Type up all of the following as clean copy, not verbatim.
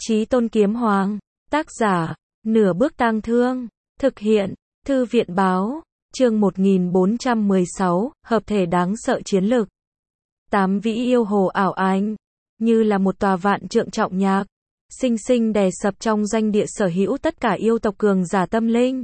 Chí Tôn Kiếm Hoàng, tác giả, Nửa Bước Tang Thương, thực hiện, Thư viện báo, chương 1416, hợp thể đáng sợ chiến lực. Tám vĩ yêu hồ ảo ánh, như là một tòa vạn trượng trọng nhạc, sinh sinh đè sập trong doanh địa sở hữu tất cả yêu tộc cường giả tâm linh.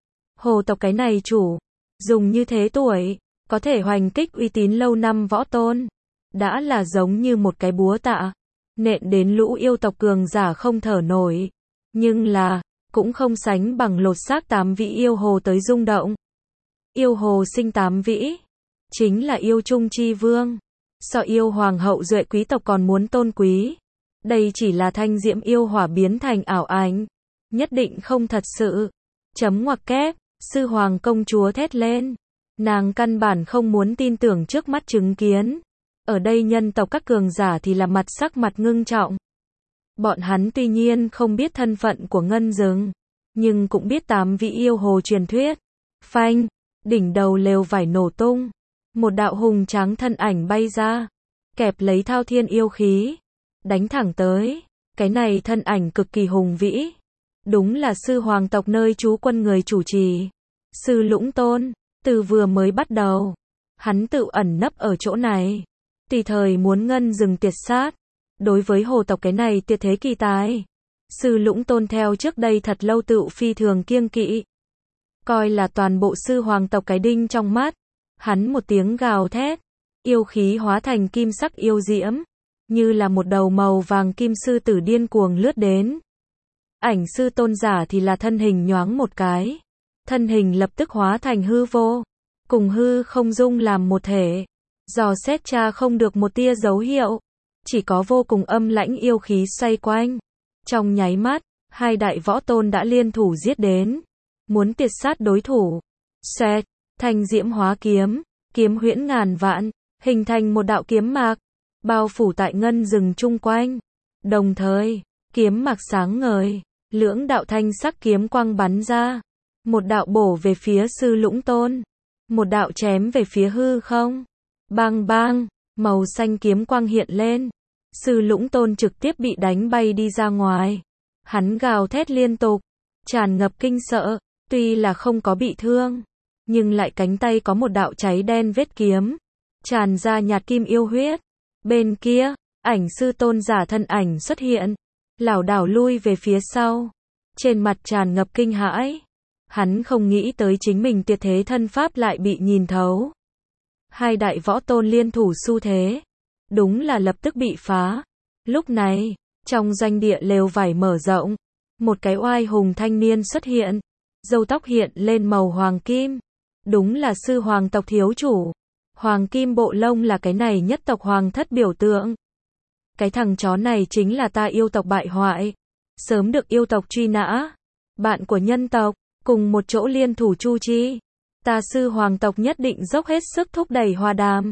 Hồ tộc cái này chủ, dùng như thế tuổi, có thể hoành kích uy tín lâu năm võ tôn, đã là giống như một cái búa tạ, nện đến lũ yêu tộc cường giả không thở nổi, nhưng là, cũng không sánh bằng lột xác tám vĩ yêu hồ tới rung động. Yêu hồ sinh tám vĩ, chính là yêu trung chi vương, so yêu hoàng hậu duệ quý tộc còn muốn tôn quý. Đây chỉ là thanh diễm yêu hỏa biến thành ảo ảnh, nhất định không thật sự. Chấm ngoặc kép, sư hoàng công chúa thét lên. Nàng căn bản không muốn tin tưởng trước mắt chứng kiến. Ở đây nhân tộc các cường giả thì là sắc mặt ngưng trọng. Bọn hắn tuy nhiên không biết thân phận của Ngân Dừng, nhưng cũng biết tám vĩ yêu hồ truyền thuyết. Phanh, đỉnh đầu lều vải nổ tung. Một đạo hùng tráng thân ảnh bay ra, kẹp lấy thao thiên yêu khí, đánh thẳng tới. Cái này thân ảnh cực kỳ hùng vĩ. Đúng là sư hoàng tộc nơi trú quân người chủ trì. Sư Lũng Tôn, từ vừa mới bắt đầu, hắn tự ẩn nấp ở chỗ này, tùy thời muốn Ngân Dừng tiệt sát. Đối với hồ tộc cái này tuyệt thế kỳ tài, sư Lũng Tôn theo trước đây thật lâu tự phi thường kiêng kỵ, coi là toàn bộ sư hoàng tộc cái đinh trong mắt. Hắn một tiếng gào thét, yêu khí hóa thành kim sắc yêu diễm, như là một đầu màu vàng kim sư tử điên cuồng lướt đến. Ảnh sư tôn giả thì là thân hình nhoáng một cái, thân hình lập tức hóa thành hư vô, cùng hư không dung làm một thể, dò xét tra không được một tia dấu hiệu, chỉ có vô cùng âm lãnh yêu khí xoay quanh. Trong nháy mắt, hai đại võ tôn đã liên thủ giết đến, muốn tiệt sát đối thủ. Xoẹt, thanh diễm hóa kiếm, kiếm huyễn ngàn vạn, hình thành một đạo kiếm mạc, bao phủ tại Ngân Dừng chung quanh. Đồng thời, kiếm mạc sáng ngời, lưỡng đạo thanh sắc kiếm quang bắn ra, một đạo bổ về phía sư Lũng Tôn, một đạo chém về phía hư không. Bang bang, màu xanh kiếm quang hiện lên, sư Lũng Tôn trực tiếp bị đánh bay đi ra ngoài. Hắn gào thét liên tục, tràn ngập kinh sợ, tuy là không có bị thương, nhưng lại cánh tay có một đạo cháy đen vết kiếm, tràn ra nhạt kim yêu huyết. Bên kia, ảnh sư tôn giả thân ảnh xuất hiện, lảo đảo lui về phía sau, trên mặt tràn ngập kinh hãi. Hắn không nghĩ tới chính mình tuyệt thế thân pháp lại bị nhìn thấu. Hai đại võ tôn liên thủ xu thế, đúng là lập tức bị phá. Lúc này, trong doanh địa lều vải mở rộng, một cái oai hùng thanh niên xuất hiện, râu tóc hiện lên màu hoàng kim. Đúng là sư hoàng tộc thiếu chủ. Hoàng kim bộ lông là cái này nhất tộc hoàng thất biểu tượng. Cái thằng chó này chính là ta yêu tộc bại hoại, sớm được yêu tộc truy nã. Bạn của nhân tộc, cùng một chỗ liên thủ chu chi. Ta sư hoàng tộc nhất định dốc hết sức thúc đẩy hòa đàm.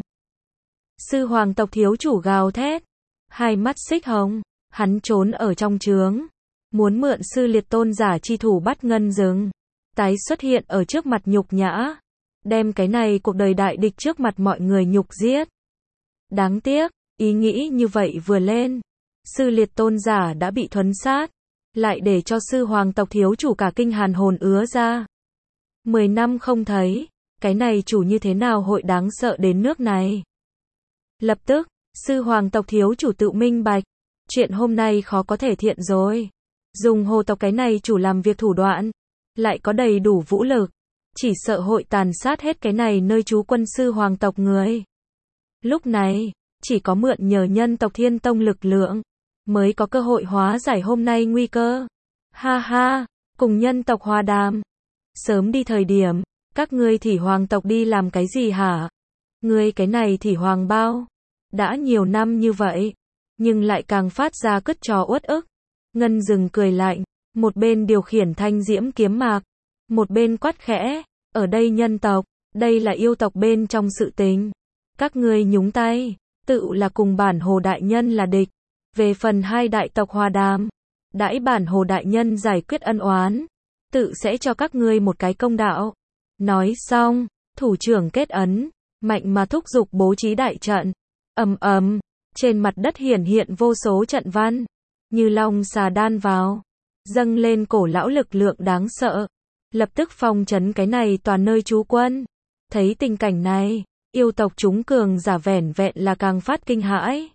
Sư hoàng tộc thiếu chủ gào thét, hai mắt xích hồng, hắn trốn ở trong trướng, muốn mượn sư liệt tôn giả chi thủ bắt Ngân Dừng, tái xuất hiện ở trước mặt nhục nhã, đem cái này cuộc đời đại địch trước mặt mọi người nhục giết. Đáng tiếc, ý nghĩ như vậy vừa lên, sư liệt tôn giả đã bị thuấn sát, lại để cho sư hoàng tộc thiếu chủ cả kinh hàn hồn ứa ra. 10 năm không thấy, cái này chủ như thế nào hội đáng sợ đến nước này. Lập tức, sư hoàng tộc thiếu chủ tự minh bạch, chuyện hôm nay khó có thể thiện rồi. Dùng hồ tộc cái này chủ làm việc thủ đoạn, lại có đầy đủ vũ lực, chỉ sợ hội tàn sát hết cái này nơi trú quân sư hoàng tộc người. Lúc này, chỉ có mượn nhờ nhân tộc Thiên Tông lực lượng, mới có cơ hội hóa giải hôm nay nguy cơ. Ha ha, cùng nhân tộc hòa đàm. Sớm đi thời điểm, các ngươi Thủy hoàng tộc đi làm cái gì hả? Ngươi cái này Thủy hoàng bao, đã nhiều năm như vậy, nhưng lại càng phát ra cứt trò uất ức. Ngân Dừng cười lạnh, một bên điều khiển thanh diễm kiếm mạc, một bên quát khẽ, ở đây nhân tộc, đây là yêu tộc bên trong sự tình. Các ngươi nhúng tay, tự là cùng bản hồ đại nhân là địch. Về phần hai đại tộc hòa đàm, đãi bản hồ đại nhân giải quyết ân oán, tự sẽ cho các ngươi một cái công đạo. Nói xong, thủ trưởng kết ấn, mạnh mà thúc giục bố trí đại trận. Ầm ầm, trên mặt đất hiển hiện vô số trận văn, như long xà đan vào, dâng lên cổ lão lực lượng đáng sợ, lập tức phong trấn cái này toàn nơi trú quân. Thấy tình cảnh này, yêu tộc chúng cường giả vẻn vẹn là càng phát kinh hãi.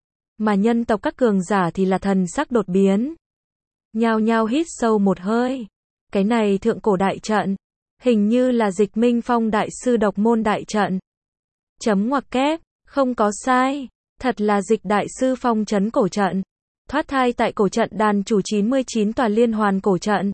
Mà nhân tộc các cường giả thì là thần sắc đột biến. Nhao nhao hít sâu một hơi. Cái này thượng cổ đại trận, hình như là Dịch Minh Phong đại sư độc môn đại trận. Chấm ngoặc kép, không có sai, thật là Dịch đại sư phong trấn cổ trận. Thoát thai tại cổ trận đàn chủ 99 tòa liên hoàn cổ trận.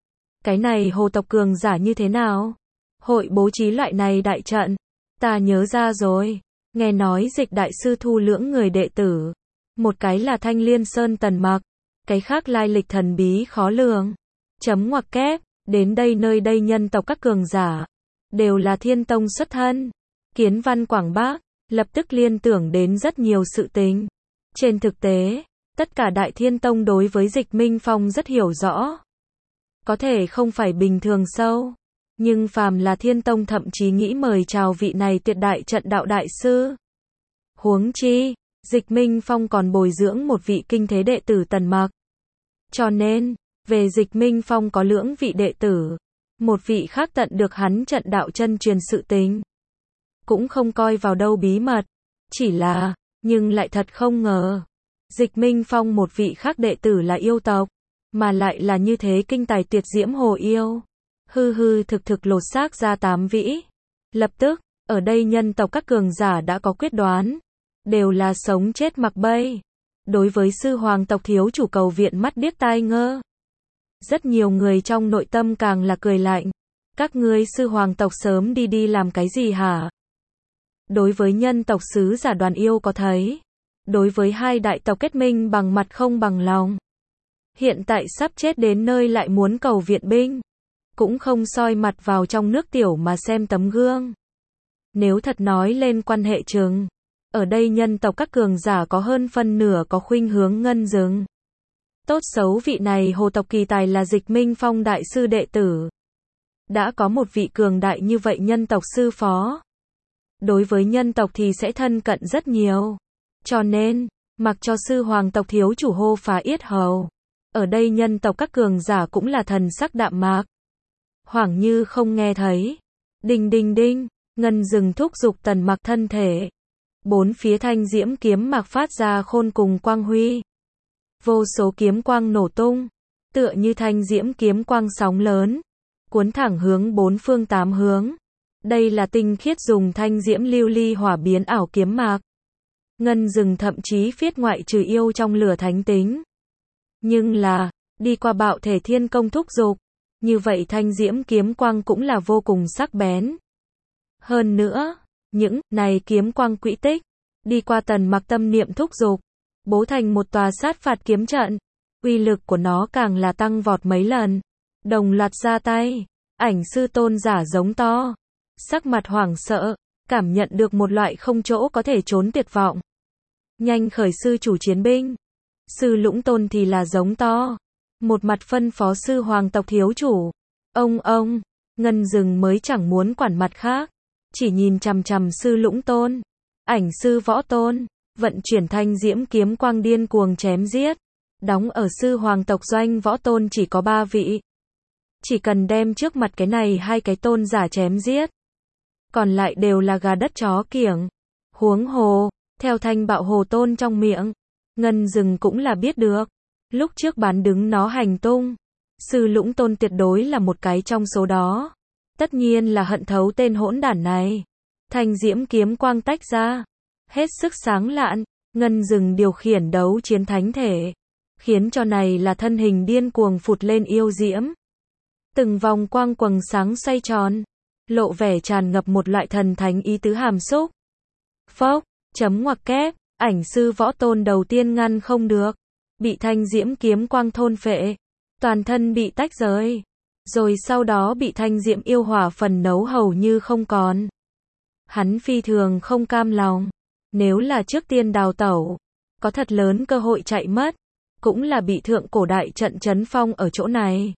Cái này hồ tộc cường giả như thế nào? Hội bố trí loại này đại trận. Ta nhớ ra rồi. Nghe nói Dịch đại sư thu lưỡng người đệ tử. Một cái là Thanh Liên Sơn Tần Mặc. Cái khác lai lịch thần bí khó lường. Chấm ngoặc kép. Đến đây nơi đây nhân tộc các cường giả. Đều là thiên tông xuất thân. Kiến văn quảng bác. Lập tức liên tưởng đến rất nhiều sự tình. Trên thực tế, tất cả đại thiên tông đối với Dịch Minh Phong rất hiểu rõ. Có thể không phải bình thường sâu. Nhưng phàm là thiên tông thậm chí nghĩ mời chào vị này tuyệt đại trận đạo đại sư. Huống chi, Dịch Minh Phong còn bồi dưỡng một vị kinh thế đệ tử Tần Mặc. Cho nên, về Dịch Minh Phong có lưỡng vị đệ tử. Một vị khác tận được hắn trận đạo chân truyền sự tình. Cũng không coi vào đâu bí mật. Chỉ là, nhưng lại thật không ngờ. Dịch Minh Phong một vị khác đệ tử là yêu tộc. Mà lại là như thế kinh tài tuyệt diễm hồ yêu. Hư hư thực thực lột xác ra 8 vĩ. Lập tức, ở đây nhân tộc các cường giả đã có quyết đoán. Đều là sống chết mặc bay. Đối với sư hoàng tộc thiếu chủ cầu viện mắt điếc tai ngơ. Rất nhiều người trong nội tâm càng là cười lạnh. Các ngươi sư hoàng tộc sớm đi làm cái gì hả? Đối với nhân tộc sứ giả Đoàn Yêu có thấy. Đối với hai đại tộc kết minh bằng mặt không bằng lòng. Hiện tại sắp chết đến nơi lại muốn cầu viện binh. Cũng không soi mặt vào trong nước tiểu mà xem tấm gương. Nếu thật nói lên quan hệ chừng. Ở đây nhân tộc các cường giả có hơn phân nửa có khuynh hướng ngân dừng. Tốt xấu vị này hồ tộc kỳ tài là Dịch Minh Phong đại sư đệ tử. Đã có một vị cường đại như vậy nhân tộc sư phó. Đối với nhân tộc thì sẽ thân cận rất nhiều. Cho nên, mặc cho sư hoàng tộc thiếu chủ hô phá yết hầu. Ở đây nhân tộc các cường giả cũng là thần sắc đạm mạc. Hoảng như không nghe thấy. Đinh đinh đinh, ngân rừng thúc giục Tần Mặc thân thể. Bốn phía thanh diễm kiếm mạc phát ra khôn cùng quang huy. Vô số kiếm quang nổ tung. Tựa như thanh diễm kiếm quang sóng lớn. Cuốn thẳng hướng bốn phương tám hướng. Đây là tinh khiết dùng thanh diễm lưu ly hỏa biến ảo kiếm mạc. Ngân rừng thậm chí phiết ngoại trừ yêu trong lửa thánh tính. Nhưng là, đi qua bạo thể thiên công thúc giục. Như vậy thanh diễm kiếm quang cũng là vô cùng sắc bén. Hơn nữa, những này kiếm quang quỹ tích, đi qua Tần Mặc tâm niệm thúc giục, bố thành một tòa sát phạt kiếm trận. Uy lực của nó càng là tăng vọt mấy lần. Đồng loạt ra tay, ảnh sư tôn giả giống to. Sắc mặt hoảng sợ, cảm nhận được một loại không chỗ có thể trốn tuyệt vọng. Nhanh khởi sư chủ chiến binh. Sư Lũng Tôn thì là giống to. Một mặt phân phó sư hoàng tộc thiếu chủ. Ông, ngân rừng mới chẳng muốn quản mặt khác. Chỉ nhìn chằm chằm sư Lũng Tôn. Ảnh sư Võ Tôn. Vận chuyển thanh diễm kiếm quang điên cuồng chém giết. Đóng ở sư hoàng tộc doanh Võ Tôn chỉ có 3 vị. Chỉ cần đem trước mặt cái này hai cái tôn giả chém giết. Còn lại đều là gà đất chó kiểng. Huống hồ, theo thanh bạo hồ tôn trong miệng. Ngân rừng cũng là biết được. Lúc trước bán đứng nó hành tung. Sư Lũng Tôn tuyệt đối là một cái trong số đó. Tất nhiên là hận thấu tên hỗn đản này. Thanh diễm kiếm quang tách ra. Hết sức sáng lạn. Ngân rừng điều khiển đấu chiến thánh thể. Khiến cho này là thân hình điên cuồng phụt lên yêu diễm. Từng vòng quang quầng sáng xoay tròn. Lộ vẻ tràn ngập một loại thần thánh ý tứ hàm xúc. Phốc, chấm ngoặc kép, ảnh sư Võ Tôn đầu tiên ngăn không được. Bị thanh diễm kiếm quang thôn phệ. Toàn thân bị tách rời. Rồi sau đó bị thanh diễm yêu hỏa phần nấu hầu như không còn. Hắn phi thường không cam lòng. Nếu là trước tiên đào tẩu, có thật lớn cơ hội chạy mất. Cũng là bị thượng cổ đại trận chấn phong ở chỗ này.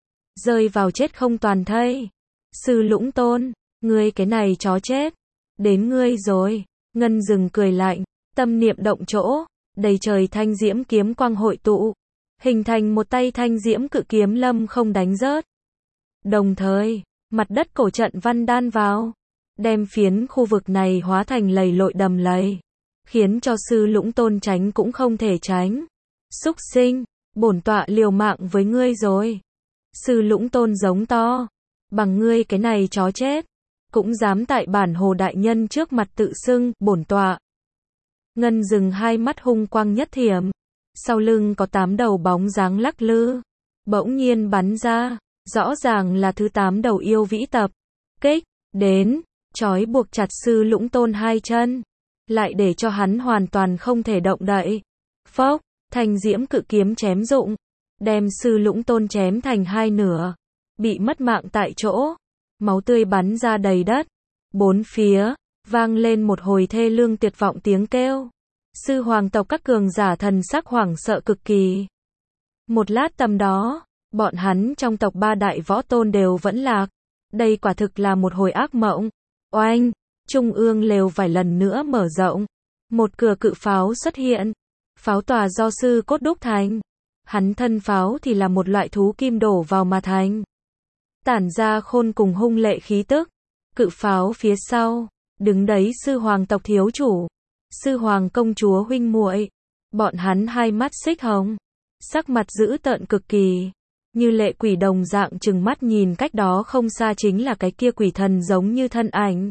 Rơi vào chết không toàn thây. Sư Lũng Tôn, ngươi cái này chó chết. Đến ngươi rồi. Ngân rừng cười lạnh. Tâm niệm động chỗ. đầy trời thanh diễm kiếm quang hội tụ, hình thành một tay thanh diễm cự kiếm lâm không đánh rớt. Đồng thời, mặt đất cổ trận văn đan vào, đem phiến khu vực này hóa thành lầy lội đầm lầy, khiến cho sư Lũng Tôn tránh cũng không thể tránh. Súc sinh, bổn tọa liều mạng với ngươi rồi. Sư Lũng Tôn giống to, bằng ngươi cái này chó chết, cũng dám tại bản Hồ đại nhân trước mặt tự xưng bổn tọa. Ngân Dừng hai mắt hung quang nhất thiểm, sau lưng có 8 đầu bóng dáng lắc lư, bỗng nhiên bắn ra, rõ ràng là thứ 8 đầu yêu vĩ tập kích đến, trói buộc chặt sư Lũng Tôn hai chân, lại để cho hắn hoàn toàn không thể động đậy. Phốc, thanh diễm cự kiếm chém rụng, đem sư Lũng Tôn chém thành hai nửa, bị mất mạng tại chỗ, máu tươi bắn ra đầy đất. Bốn phía vang lên một hồi thê lương tuyệt vọng tiếng kêu. Sư hoàng tộc các cường giả thần sắc hoảng sợ cực kỳ. Một lát tầm đó, bọn hắn trong tộc 3 đại võ tôn đều vẫn lạc. Đây quả thực là một hồi ác mộng. Oanh, trung ương lều vải lần nữa mở rộng. Một cửa cự pháo xuất hiện. Pháo tòa do sư cốt đúc thành. Hắn thân pháo thì là một loại thú kim đổ vào mà thành, tản ra khôn cùng hung lệ khí tức. Cự pháo phía sau, đứng đấy sư hoàng tộc thiếu chủ, sư hoàng công chúa huynh muội. Bọn hắn hai mắt xích hồng, sắc mặt dữ tợn cực kỳ, như lệ quỷ đồng dạng trừng mắt nhìn cách đó không xa chính là cái kia quỷ thần giống như thân ảnh.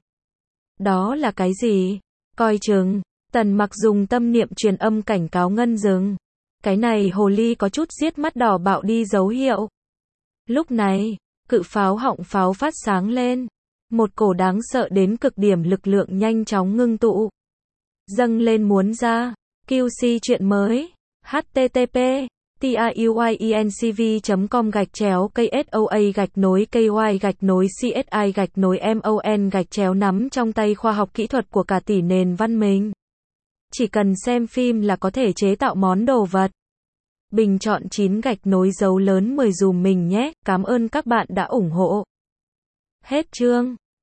Đó là cái gì? Coi chừng. Tần Mặc dùng tâm niệm truyền âm cảnh cáo Ngân Dừng. Cái này hồ ly có chút giết mắt đỏ bạo đi dấu hiệu. Lúc này, cự pháo họng pháo phát sáng lên. Một cổ đáng sợ đến cực điểm lực lượng nhanh chóng ngưng tụ, dâng lên muốn ra. QC chuyện mới. http://tiuyenscv.com/KSOA-KY-CSI-MON nắm trong tay khoa học kỹ thuật của cả tỷ nền văn minh. Chỉ cần xem phim là có thể chế tạo món đồ vật. Bình chọn 9 gạch nối dấu lớn 10 dùm mình nhé. Cảm ơn các bạn đã ủng hộ. Hết chương.